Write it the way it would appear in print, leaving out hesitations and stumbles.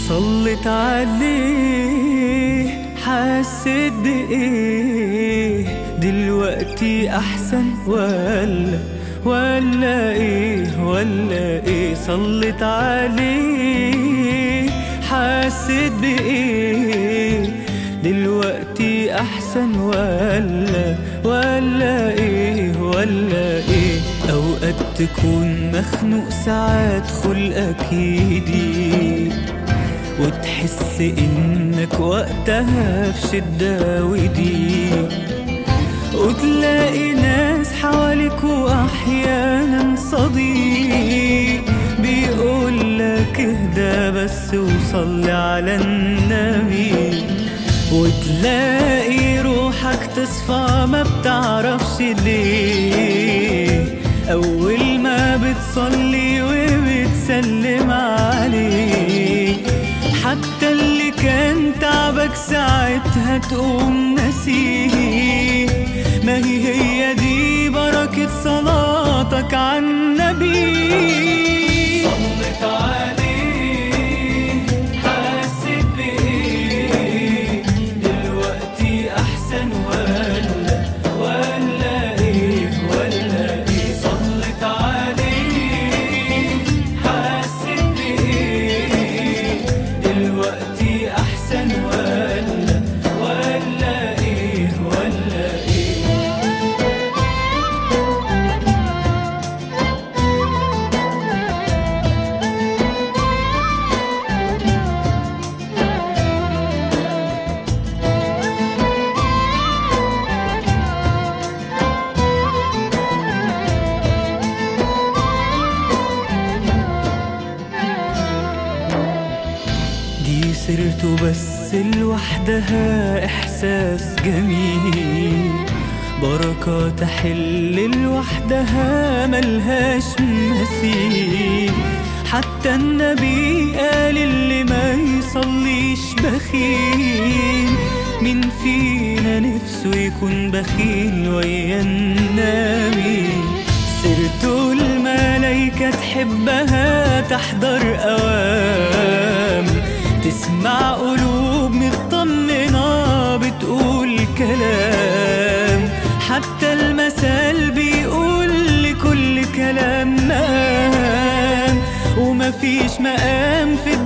صلت عليه حسيت بإيه؟ دلوقتي أحسن ولا إيه؟ صلت عليه حسيت بإيه؟ دلوقتي أحسن ولا إيه؟ أوقات تكون مخنوق ساعات خلقك يضيق وتحس إنك وقتها في شدة وضيق، وتلاقي ناس حواليك وأحيانا صديق بيقولك اهدى بس وصلي على النبي، وتلاقي روحك تصفى ما بتعرفش ليه أول ما بتصلي وبتسلم عليه. حتى اللي كان تعبك ساعتها تقوم نسيه، ما هي دي بركة صلاتك على النبي. صلت عليه حسيت بإيه؟ دلوقتي أحسن ولا إيه؟ صلت عليه حسيت بإيه؟ دلوقتي أحسن ولا إيه؟ دي سيرته بس لوحدها إحساس جميل، بركة تحل لوحدها ملهاش مثيل. حتى النبي قال اللي ما يصليش بخيل، مين فينا نفسه يكون بخيل ويا النبي؟ سيرته الملايكة تحبها تحضر أوام، تسمع قلوب مطمنة بتقول كلام. حتى المثل بيقول لكل كلام مقام، ومفيش مقام في